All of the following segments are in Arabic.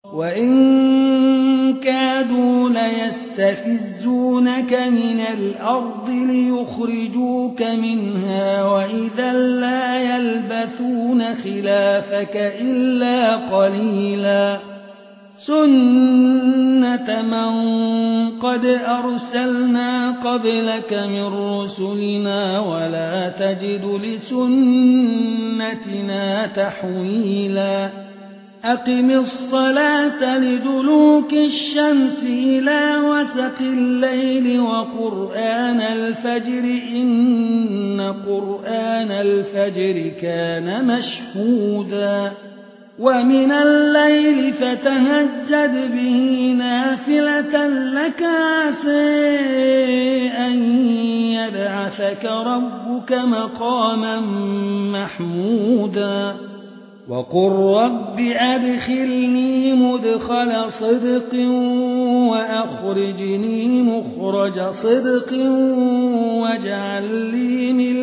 وإن كادوا ليستفزونك من الأرض ليخرجوك منها وإذا لا يلبثون خلافك إلا قليلا سنة من قد أرسلنا قبلك من رسلنا ولا تجد لسنتنا تحويلا أقم الصلاة لدلوك الشمس إلى وسق الليل وقرآن الفجر إن قرآن الفجر كان مشهودا ومن الليل فتهجد به نافلة لك عسى أن يبعثك ربك مقاما محمودا وقل رب أدخلني مدخل صدق وأخرجني مخرج صدق واجعل لي من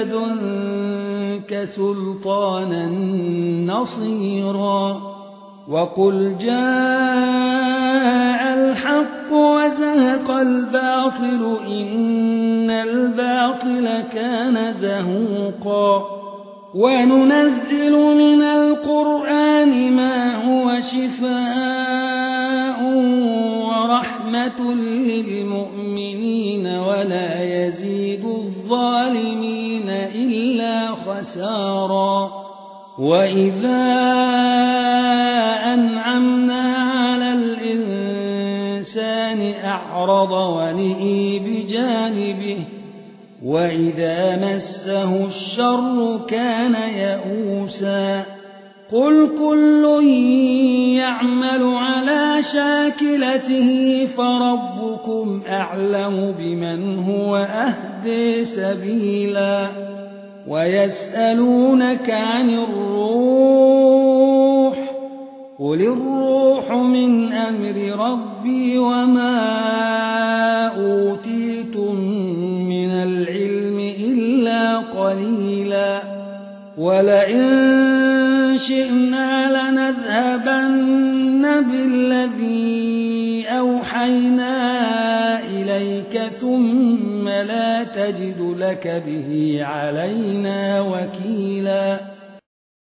لدنك سلطانا نصيرا وقل جاء الحق وزهق الباطل إن الباطل كان زهوقا وننزل من القرآن ما هو شفاء ورحمة للمؤمنين ولا يزيد الظالمين إلا خسارا وإذا أنعمنا على الإنسان أعرض ونئي بجانبه وإذا مسه الشر كان يئوسا قل كل يعمل على شاكلته فربكم أعلم بمن هو أهدي سبيلا ويسألونك عن الروح قل الروح من أمر ربي وما أوتيتم من العلم إلا قليلا ولئن شئنا لنذهبن بالذي أوحينا إليك ثم لا تجد لك به علينا وكيلا